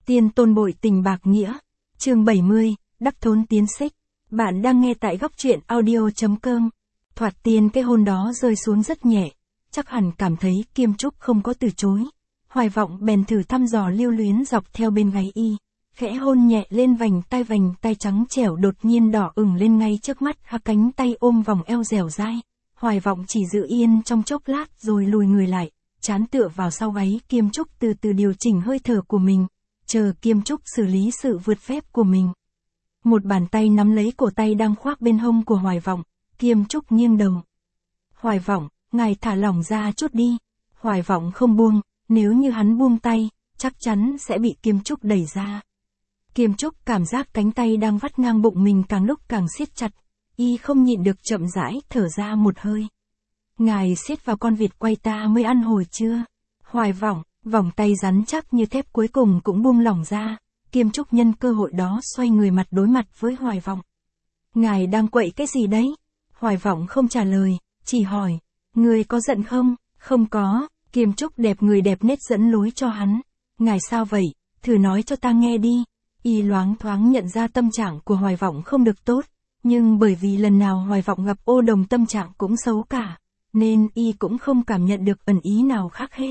Tiên tôn bội tình bạc nghĩa. Chương 70, đắc thốn tiến xích. Bạn đang nghe tại góc truyện audio.com. Thoạt tiên cái hôn đó rơi xuống rất nhẹ. Chắc hẳn cảm thấy Kiêm Trúc không có từ chối. Hoài Vọng bèn thử thăm dò lưu luyến dọc theo bên gáy y. Khẽ hôn nhẹ lên vành tay trắng trẻo đột nhiên đỏ ửng lên ngay trước mắt, cánh tay ôm vòng eo dẻo dai. Hoài Vọng chỉ giữ yên trong chốc lát rồi lùi người lại, trán tựa vào sau gáy Kiêm Trúc, từ từ điều chỉnh hơi thở của mình, chờ Kiêm Trúc xử lý sự vượt phép của mình. Một bàn tay nắm lấy cổ tay đang khoác bên hông của Hoài Vọng, Kiêm Trúc nghiêng đầu. Hoài Vọng, ngài thả lỏng ra chút đi. Hoài Vọng không buông, nếu như hắn buông tay, chắc chắn sẽ bị Kiêm Trúc đẩy ra. Kiêm Trúc cảm giác cánh tay đang vắt ngang bụng mình càng lúc càng siết chặt, y không nhịn được chậm rãi thở ra một hơi. Ngài siết vào con vịt quay ta mới ăn hồi chưa? Hoài Vọng, vòng tay rắn chắc như thép cuối cùng cũng buông lỏng ra. Kiêm Trúc nhân cơ hội đó xoay người mặt đối mặt với Hoài Vọng. Ngài đang quậy cái gì đấy? Hoài Vọng không trả lời, chỉ hỏi, người có giận không? Không có. Kiêm Trúc đẹp người đẹp nết dẫn lối cho hắn. Ngài sao vậy? Thử nói cho ta nghe đi. Y loáng thoáng nhận ra tâm trạng của Hoài Vọng không được tốt, nhưng bởi vì lần nào Hoài Vọng gặp Ô Đồng tâm trạng cũng xấu cả, nên y cũng không cảm nhận được ẩn ý nào khác hết.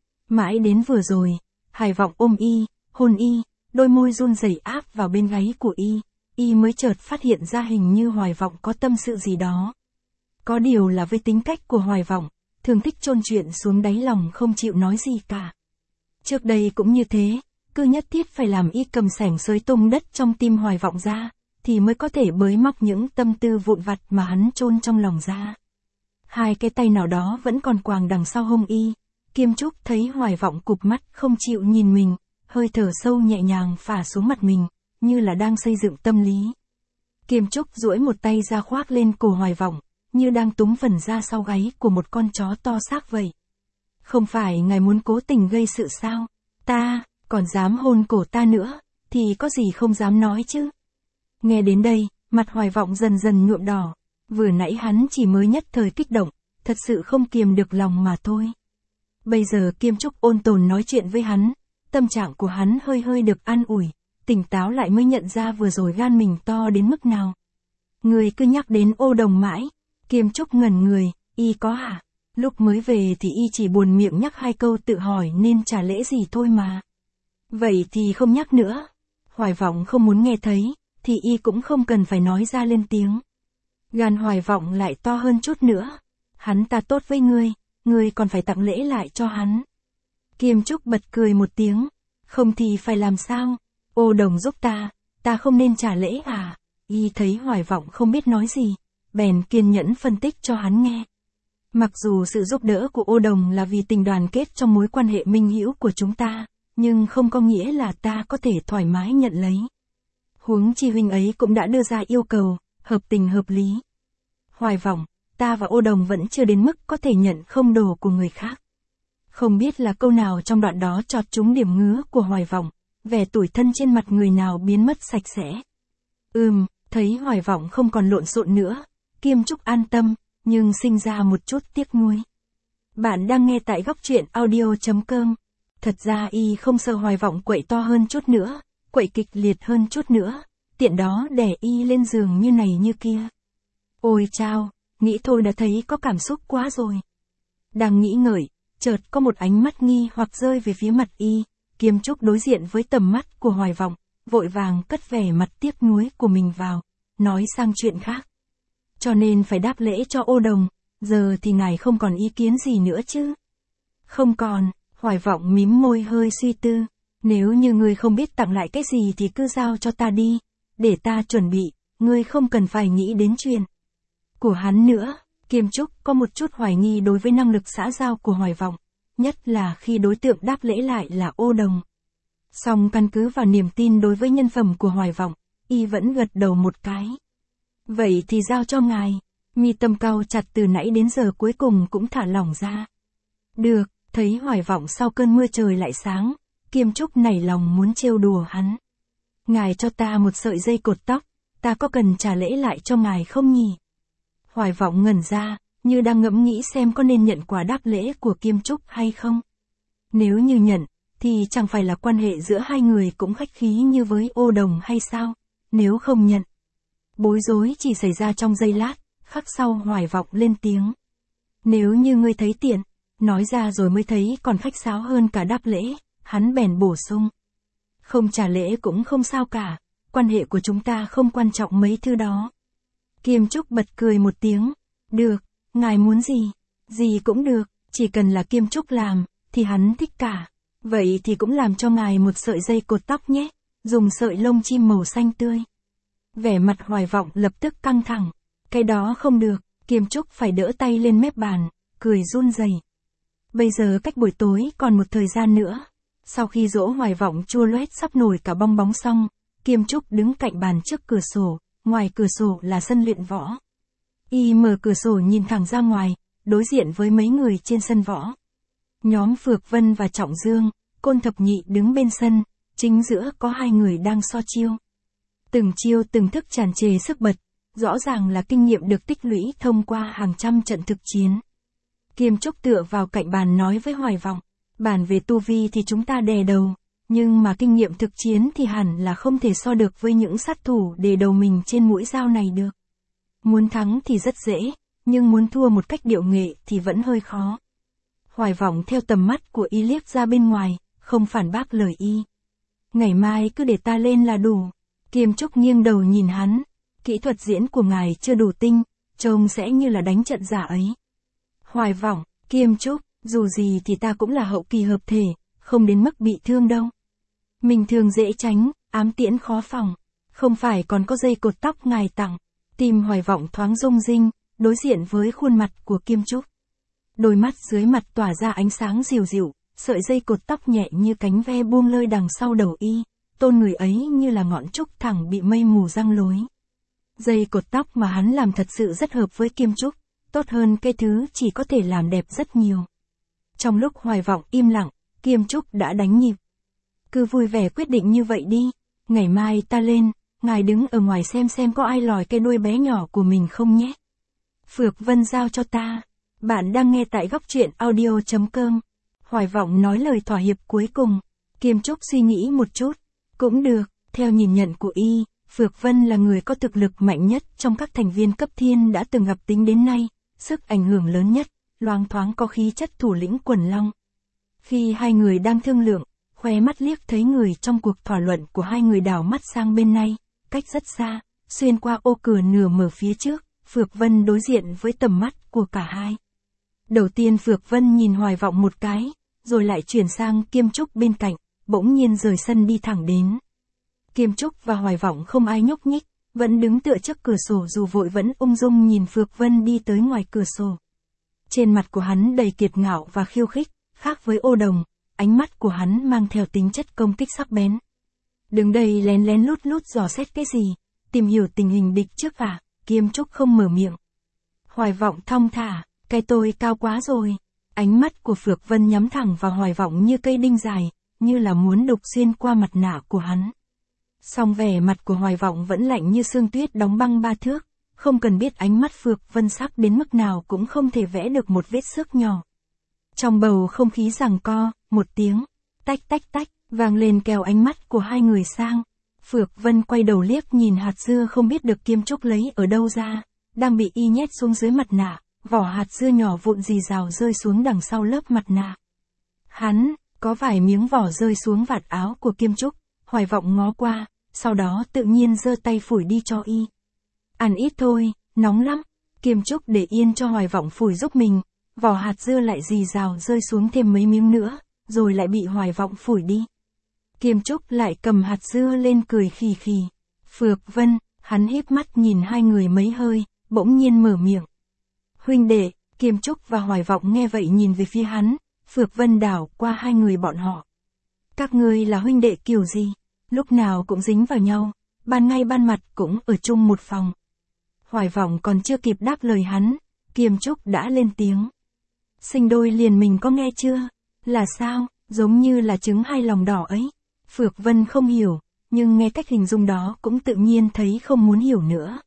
Mãi đến vừa rồi, Hoài Vọng ôm y, hôn y, đôi môi run rẩy áp vào bên gáy của y mới chợt phát hiện ra hình như Hoài Vọng có tâm sự gì đó. Có điều là với tính cách của Hoài Vọng, thường thích chôn chuyện xuống đáy lòng không chịu nói gì cả. Trước đây cũng như thế, cứ nhất thiết phải làm y cầm xẻng xới tung đất trong tim Hoài Vọng ra, thì mới có thể bới móc những tâm tư vụn vặt mà hắn chôn trong lòng ra. Hai cái tay nào đó vẫn còn quàng đằng sau hông y. Kiêm Trúc thấy Hoài Vọng cụp mắt không chịu nhìn mình, hơi thở sâu nhẹ nhàng phả xuống mặt mình, như là đang xây dựng tâm lý. Kiêm Trúc duỗi một tay ra khoác lên cổ Hoài Vọng, như đang túm phần da sau gáy của một con chó to xác vậy. Không phải ngài muốn cố tình gây sự sao? Ta, còn dám hôn cổ ta nữa, thì có gì không dám nói chứ? Nghe đến đây, mặt Hoài Vọng dần dần nhuộm đỏ. Vừa nãy hắn chỉ mới nhất thời kích động, thật sự không kiềm được lòng mà thôi. Bây giờ Kiêm Trúc ôn tồn nói chuyện với hắn, tâm trạng của hắn hơi hơi được an ủi, tỉnh táo lại mới nhận ra vừa rồi gan mình to đến mức nào. Người cứ nhắc đến Ô Đồng mãi. Kiêm Trúc ngẩn người, y có hả? Lúc mới về thì y chỉ buồn miệng nhắc hai câu tự hỏi nên trả lễ gì thôi mà. Vậy thì không nhắc nữa. Hoài Vọng không muốn nghe thấy, thì y cũng không cần phải nói ra lên tiếng. Gan Hoài Vọng lại to hơn chút nữa. Hắn ta tốt với ngươi còn phải tặng lễ lại cho hắn. Kiêm Trúc bật cười một tiếng. Không thì phải làm sao? Ô Đồng giúp ta không nên trả lễ à? Y thấy Hoài Vọng không biết nói gì, bèn kiên nhẫn phân tích cho hắn nghe. Mặc dù sự giúp đỡ của Ô Đồng là vì tình đoàn kết trong mối quan hệ minh hữu của chúng ta, nhưng không có nghĩa là ta có thể thoải mái nhận lấy. Huống chi huynh ấy cũng đã đưa ra yêu cầu, hợp tình hợp lý. Hoài Vọng, ta và Ô Đồng vẫn chưa đến mức có thể nhận không đồ của người khác. Không biết là câu nào trong đoạn đó chọt trúng điểm ngứa của Hoài Vọng, vẻ tủi thân trên mặt người nào biến mất sạch sẽ. Thấy Hoài Vọng không còn lộn xộn nữa, Kiêm Trúc an tâm, nhưng sinh ra một chút tiếc nuối. Bạn đang nghe tại góc truyện audio.com. Thật ra y không sợ Hoài Vọng quậy to hơn chút nữa, quậy kịch liệt hơn chút nữa, tiện đó đè y lên giường như này như kia. Ôi chao, nghĩ thôi đã thấy có cảm xúc quá rồi. Đang nghĩ ngợi, chợt có một ánh mắt nghi hoặc rơi về phía mặt y. Kiêm Trúc đối diện với tầm mắt của Hoài Vọng, vội vàng cất vẻ mặt tiếc nuối của mình vào, nói sang chuyện khác. Cho nên phải đáp lễ cho Ô Đồng, giờ thì ngài không còn ý kiến gì nữa chứ? Không còn. Hoài Vọng mím môi hơi suy tư. Nếu như ngươi không biết tặng lại cái gì thì cứ giao cho ta đi, để ta chuẩn bị, ngươi không cần phải nghĩ đến chuyện của hắn nữa. Kiêm Trúc có một chút hoài nghi đối với năng lực xã giao của Hoài Vọng, nhất là khi đối tượng đáp lễ lại là Ô Đồng. Song căn cứ vào niềm tin đối với nhân phẩm của Hoài Vọng, y vẫn gật đầu một cái. Vậy thì giao cho ngài. Mi tâm cau chặt từ nãy đến giờ cuối cùng cũng thả lỏng ra. Được. Thấy Hoài Vọng sau cơn mưa trời lại sáng, Kiêm Trúc nảy lòng muốn trêu đùa hắn. Ngài cho ta một sợi dây cột tóc, ta có cần trả lễ lại cho ngài không nhỉ? Hoài Vọng ngẩn ra, như đang ngẫm nghĩ xem có nên nhận quà đáp lễ của Kiêm Trúc hay không. Nếu như nhận, thì chẳng phải là quan hệ giữa hai người cũng khách khí như với Ô Đồng hay sao, nếu không nhận. Bối rối chỉ xảy ra trong giây lát, khắc sau Hoài Vọng lên tiếng. Nếu như ngươi thấy tiện, nói ra rồi mới thấy còn khách sáo hơn cả đáp lễ, hắn bèn bổ sung. Không trả lễ cũng không sao cả, quan hệ của chúng ta không quan trọng mấy thứ đó. Kiêm Trúc bật cười một tiếng. Được, ngài muốn gì? Gì cũng được, chỉ cần là Kiêm Trúc làm, thì hắn thích cả. Vậy thì cũng làm cho ngài một sợi dây cột tóc nhé, dùng sợi lông chim màu xanh tươi. Vẻ mặt Hoài Vọng lập tức căng thẳng. Cái đó không được, Kiêm Trúc phải đỡ tay lên mép bàn, cười run rẩy. Bây giờ cách buổi tối còn một thời gian nữa. Sau khi dỗ Hoài Vọng chua loét sắp nổi cả bong bóng xong, Kiêm Trúc đứng cạnh bàn trước cửa sổ, ngoài cửa sổ là sân luyện võ. Y mở cửa sổ nhìn thẳng ra ngoài, đối diện với mấy người trên sân võ. Nhóm Phược Vân và Trọng Dương, Côn Thập Nhị đứng bên sân, chính giữa có hai người đang so chiêu. Từng chiêu từng thức tràn trề sức bật, rõ ràng là kinh nghiệm được tích lũy thông qua hàng trăm trận thực chiến. Kiêm Trúc tựa vào cạnh bàn nói với Hoài Vọng, bàn về tu vi thì chúng ta đè đầu, nhưng mà kinh nghiệm thực chiến thì hẳn là không thể so được với những sát thủ để đầu mình trên mũi dao này được. Muốn thắng thì rất dễ, nhưng muốn thua một cách điệu nghệ thì vẫn hơi khó. Hoài Vọng theo tầm mắt của y liếc ra bên ngoài, không phản bác lời y. Ngày mai cứ để ta lên là đủ. Kiêm Trúc nghiêng đầu nhìn hắn. Kỹ thuật diễn của ngài chưa đủ tinh, trông sẽ như là đánh trận giả ấy. Hoài Vọng, Kiêm Trúc, dù gì thì ta cũng là hậu kỳ hợp thể, không đến mức bị thương đâu. Mình thường dễ tránh, ám tiễn khó phòng. Không phải còn có dây cột tóc ngài tặng. Tim Hoài Vọng thoáng rung rinh, đối diện với khuôn mặt của Kiêm Trúc. Đôi mắt dưới mặt tỏa ra ánh sáng dịu dịu, sợi dây cột tóc nhẹ như cánh ve buông lơi đằng sau đầu y, tôn người ấy như là ngọn trúc thẳng bị mây mù giăng lối. Dây cột tóc mà hắn làm thật sự rất hợp với Kiêm Trúc, tốt hơn cái thứ chỉ có thể làm đẹp rất nhiều. Trong lúc Hoài Vọng im lặng, Kiêm Trúc đã đánh nhịp. Cứ vui vẻ quyết định như vậy đi, ngày mai ta lên, ngài đứng ở ngoài xem có ai lòi cái đuôi bé nhỏ của mình không nhé. Phược Vân giao cho ta. Bạn đang nghe tại góc truyện audio.com. Hoài Vọng nói lời thỏa hiệp cuối cùng. Kiêm Trúc suy nghĩ một chút. Cũng được, theo nhìn nhận của y, Phược Vân là người có thực lực mạnh nhất trong các thành viên cấp thiên đã từng gặp tính đến nay, sức ảnh hưởng lớn nhất, loáng thoáng có khí chất thủ lĩnh quần long. Khi hai người đang thương lượng, khóe mắt liếc thấy người trong cuộc thảo luận của hai người đảo mắt sang bên này, cách rất xa, xuyên qua ô cửa nửa mở phía trước, Phược Vân đối diện với tầm mắt của cả hai. Đầu tiên Phược Vân nhìn Hoài Vọng một cái, rồi lại chuyển sang Kiêm Trúc bên cạnh, bỗng nhiên rời sân đi thẳng đến. Kiêm Trúc và Hoài Vọng không ai nhúc nhích, vẫn đứng tựa trước cửa sổ dù vội vẫn ung dung nhìn Phược Vân đi tới ngoài cửa sổ. Trên mặt của hắn đầy kiệt ngạo và khiêu khích, khác với Ô Đồng, ánh mắt của hắn mang theo tính chất công kích sắc bén. Đứng đây lén lén lút lút dò xét cái gì, tìm hiểu tình hình địch trước à, Kiêm Trúc không mở miệng. Hoài Vọng thong thả, cái tôi cao quá rồi. Ánh mắt của Phược Vân nhắm thẳng vào Hoài Vọng như cây đinh dài, như là muốn đục xuyên qua mặt nạ của hắn. Song vẻ mặt của Hoài Vọng vẫn lạnh như sương tuyết đóng băng 3 thước, không cần biết ánh mắt Phược Vân sắc đến mức nào cũng không thể vẽ được một vết xước nhỏ. Trong bầu không khí giằng co, một tiếng, tách tách tách, vang lên kéo ánh mắt của hai người sang. Phược Vân quay đầu liếc nhìn hạt dưa không biết được Kiêm Trúc lấy ở đâu ra, đang bị y nhét xuống dưới mặt nạ, vỏ hạt dưa nhỏ vụn rì rào rơi xuống đằng sau lớp mặt nạ. Hắn, có vài miếng vỏ rơi xuống vạt áo của Kiêm Trúc, Hoài Vọng ngó qua, sau đó tự nhiên giơ tay phủi đi cho y. Ăn ít thôi, nóng lắm. Kiêm Trúc để yên cho Hoài Vọng phủi giúp mình, vỏ hạt dưa lại rì rào rơi xuống thêm mấy miếng nữa, rồi lại bị Hoài Vọng phủi đi. Kiêm Trúc lại cầm hạt dưa lên cười khì khì. Phược Vân, hắn híp mắt nhìn hai người mấy hơi, bỗng nhiên mở miệng. Huynh đệ, Kiêm Trúc và Hoài Vọng nghe vậy nhìn về phía hắn, Phược Vân đảo qua hai người bọn họ. Các ngươi là huynh đệ kiểu gì? Lúc nào cũng dính vào nhau, ban ngay ban mặt cũng ở chung một phòng. Hoài Vọng còn chưa kịp đáp lời hắn, Kiêm Trúc đã lên tiếng. Sinh đôi liền mình có nghe chưa? Là sao? Giống như là trứng hai lòng đỏ ấy. Phược Vân không hiểu, nhưng nghe cách hình dung đó cũng tự nhiên thấy không muốn hiểu nữa.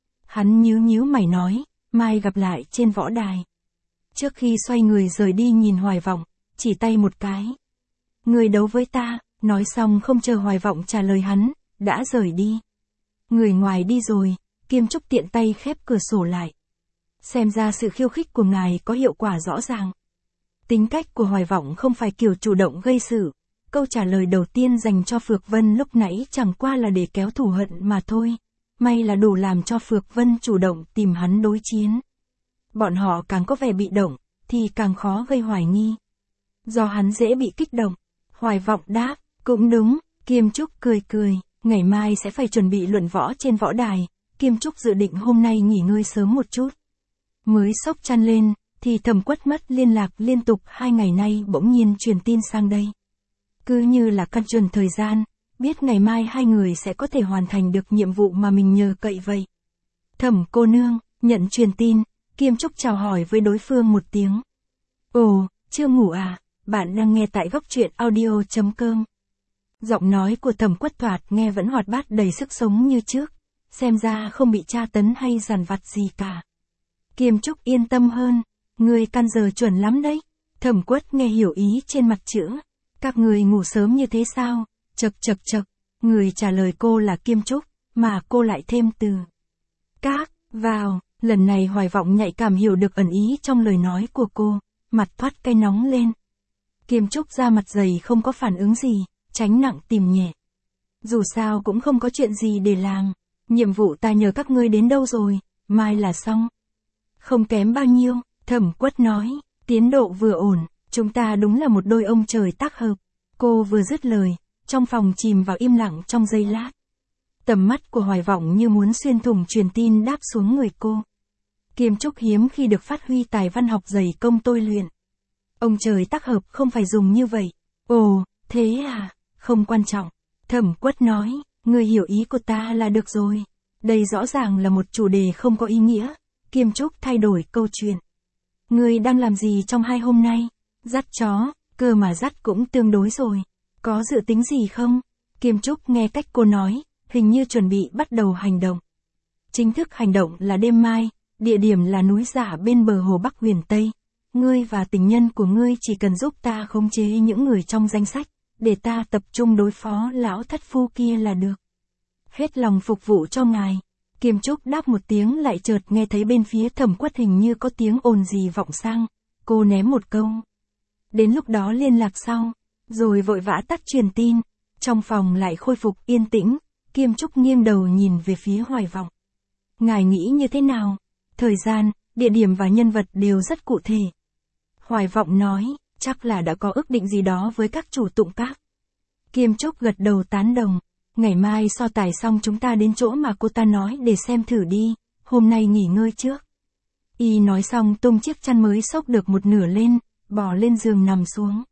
Hắn nhíu mày nói, mai gặp lại trên võ đài. Trước khi xoay người rời đi nhìn Hoài Vọng, chỉ tay một cái. Người đấu với ta, nói xong không chờ Hoài Vọng trả lời hắn, đã rời đi. Người ngoài đi rồi, Kiêm Trúc tiện tay khép cửa sổ lại. Xem ra sự khiêu khích của ngài có hiệu quả rõ ràng. Tính cách của Hoài Vọng không phải kiểu chủ động gây sự. Câu trả lời đầu tiên dành cho Phược Vân lúc nãy chẳng qua là để kéo thù hận mà thôi. May là đủ làm cho Phược Vân chủ động tìm hắn đối chiến. Bọn họ càng có vẻ bị động, thì càng khó gây hoài nghi. Do hắn dễ bị kích động. Hoài Vọng đáp, cũng đúng, Kiêm Trúc cười cười, ngày mai sẽ phải chuẩn bị luận võ trên võ đài. Kiêm Trúc dự định hôm nay nghỉ ngơi sớm một chút. Mới xốc chăn lên, thì Thẩm Quất mất liên lạc liên tục 2 ngày nay bỗng nhiên truyền tin sang đây. Cứ như là căn chuẩn thời gian, biết ngày mai hai người sẽ có thể hoàn thành được nhiệm vụ mà mình nhờ cậy vậy. Thẩm cô nương, nhận truyền tin, Kiêm Trúc chào hỏi với đối phương một tiếng. Ồ, chưa ngủ à, bạn đang nghe tại góc truyện audio.com. Giọng nói của Thẩm Quất thoạt nghe vẫn hoạt bát đầy sức sống như trước, xem ra không bị tra tấn hay dằn vặt gì cả. Kiêm Trúc yên tâm hơn, người căn giờ chuẩn lắm đấy. Thẩm Quất nghe hiểu ý trên mặt chữ. Các người ngủ sớm như thế sao? Chậc. Người trả lời cô là Kiêm Trúc, mà cô lại thêm từ các vào. Lần này Hoài Vọng nhạy cảm hiểu được ẩn ý trong lời nói của cô, mặt thoát cay nóng lên. Kiêm Trúc ra mặt dày không có phản ứng gì, tránh nặng tìm nhẹ. Dù sao cũng không có chuyện gì để làm, nhiệm vụ ta nhờ các ngươi đến đâu rồi, mai là xong. Không kém bao nhiêu, Thẩm Quất nói, tiến độ vừa ổn, chúng ta đúng là một đôi ông trời tác hợp. Cô vừa dứt lời, trong phòng chìm vào im lặng trong giây lát. Tầm mắt của Hoài Vọng như muốn xuyên thủng truyền tin đáp xuống người cô. Kiêm Trúc hiếm khi được phát huy tài văn học dày công tôi luyện. Ông trời tác hợp không phải dùng như vậy. Ồ, thế à, không quan trọng. Thẩm Quất nói, người hiểu ý của ta là được rồi. Đây rõ ràng là một chủ đề không có ý nghĩa. Kiêm Trúc thay đổi câu chuyện. Người đang làm gì trong 2 hôm nay? Dắt chó, cơ mà dắt cũng tương đối rồi. Có dự tính gì không? Kiêm Trúc nghe cách cô nói, hình như chuẩn bị bắt đầu hành động. Chính thức hành động là đêm mai, địa điểm là núi Dạ bên bờ hồ Bắc Huyền Tây. Ngươi và tình nhân của ngươi chỉ cần giúp ta khống chế những người trong danh sách, để ta tập trung đối phó lão thất phu kia là được. Hết lòng phục vụ cho ngài. Kiêm Trúc đáp một tiếng lại chợt nghe thấy bên phía Thẩm Quất hình như có tiếng ồn gì vọng sang. Cô ném một câu. Đến lúc đó liên lạc sau, rồi vội vã tắt truyền tin. Trong phòng lại khôi phục yên tĩnh, Kiêm Trúc nghiêng đầu nhìn về phía Hoài Vọng. Ngài nghĩ như thế nào? Thời gian, địa điểm và nhân vật đều rất cụ thể. Hoài Vọng nói, chắc là đã có ước định gì đó với các chủ tụng các. Kiêm Trúc gật đầu tán đồng. Ngày mai so tài xong chúng ta đến chỗ mà cô ta nói để xem thử đi, hôm nay nghỉ ngơi trước. Y nói xong tung chiếc chăn mới xốc được một nửa lên, bò lên giường nằm xuống.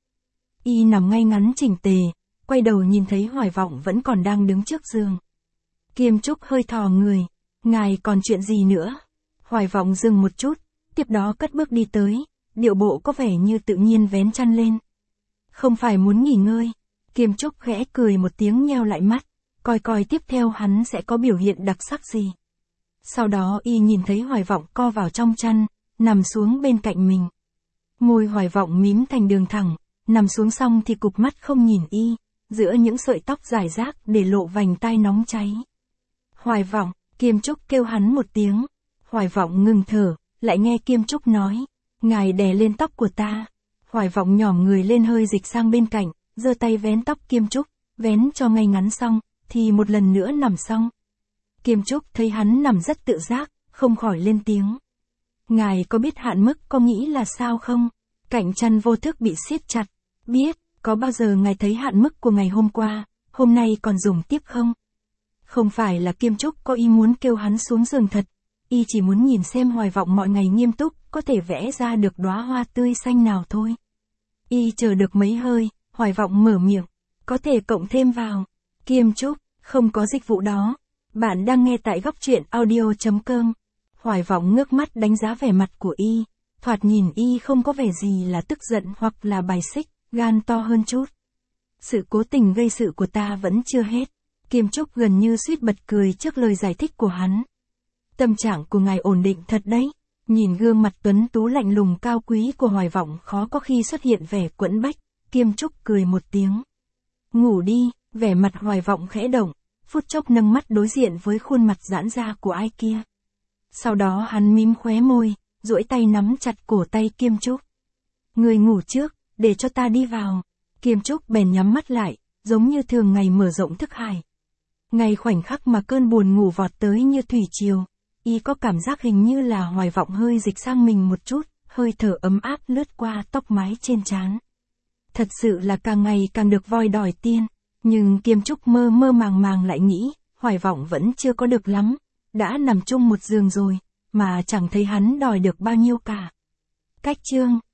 Y nằm ngay ngắn chỉnh tề, quay đầu nhìn thấy Hoài Vọng vẫn còn đang đứng trước giường. Kiêm Trúc hơi thò người, ngài còn chuyện gì nữa? Hoài Vọng dừng một chút, tiếp đó cất bước đi tới, điệu bộ có vẻ như tự nhiên vén chăn lên. Không phải muốn nghỉ ngơi. Kiêm Trúc khẽ cười một tiếng nheo lại mắt, coi tiếp theo hắn sẽ có biểu hiện đặc sắc gì. Sau đó y nhìn thấy Hoài Vọng co vào trong chăn, nằm xuống bên cạnh mình. Môi Hoài Vọng mím thành đường thẳng, nằm xuống xong thì cụp mắt không nhìn y, giữa những sợi tóc rải rác để lộ vành tai nóng cháy. Hoài Vọng, Kiêm Trúc kêu hắn một tiếng. Hoài Vọng ngừng thở, lại nghe Kiêm Trúc nói, ngài đè lên tóc của ta. Hoài Vọng nhỏm người lên hơi dịch sang bên cạnh, giơ tay vén tóc Kiêm Trúc, vén cho ngay ngắn xong, thì một lần nữa nằm xong. Kiêm Trúc thấy hắn nằm rất tự giác, không khỏi lên tiếng. Ngài có biết hạn mức có nghĩ là sao không? Cạnh chăn vô thức bị siết chặt. Biết, có bao giờ ngài thấy hạn mức của ngày hôm qua, hôm nay còn dùng tiếp không? Không phải là Kiêm Trúc có ý muốn kêu hắn xuống giường thật, y chỉ muốn nhìn xem Hoài Vọng mọi ngày nghiêm túc, có thể vẽ ra được đóa hoa tươi xanh nào thôi. Y chờ được mấy hơi, Hoài Vọng mở miệng, có thể cộng thêm vào. Kiêm Trúc, không có dịch vụ đó. Bạn đang nghe tại góc truyện audio.com. Hoài Vọng ngước mắt đánh giá vẻ mặt của y, thoạt nhìn y không có vẻ gì là tức giận hoặc là bài xích, gan to hơn chút. Sự cố tình gây sự của ta vẫn chưa hết. Kiêm Trúc gần như suýt bật cười trước lời giải thích của hắn. Tâm trạng của ngài ổn định thật đấy. Nhìn gương mặt tuấn tú lạnh lùng cao quý của Hoài Vọng khó có khi xuất hiện vẻ quẫn bách, Kiêm Trúc cười một tiếng. Ngủ đi, vẻ mặt Hoài Vọng khẽ động, phút chốc nâng mắt đối diện với khuôn mặt giãn ra của ai kia. Sau đó hắn mím khóe môi, duỗi tay nắm chặt cổ tay Kiêm Trúc. Người ngủ trước, để cho ta đi vào. Kiêm Trúc bèn nhắm mắt lại, giống như thường ngày mở rộng thức hải. Ngay khoảnh khắc mà cơn buồn ngủ vọt tới như thủy triều, y có cảm giác hình như là Hoài Vọng hơi dịch sang mình một chút, hơi thở ấm áp lướt qua tóc mái trên trán. Thật sự là càng ngày càng được voi đòi tiên, nhưng Kiêm Trúc mơ mơ màng màng lại nghĩ, Hoài Vọng vẫn chưa có được lắm, đã nằm chung một giường rồi, mà chẳng thấy hắn đòi được bao nhiêu cả. Cách chương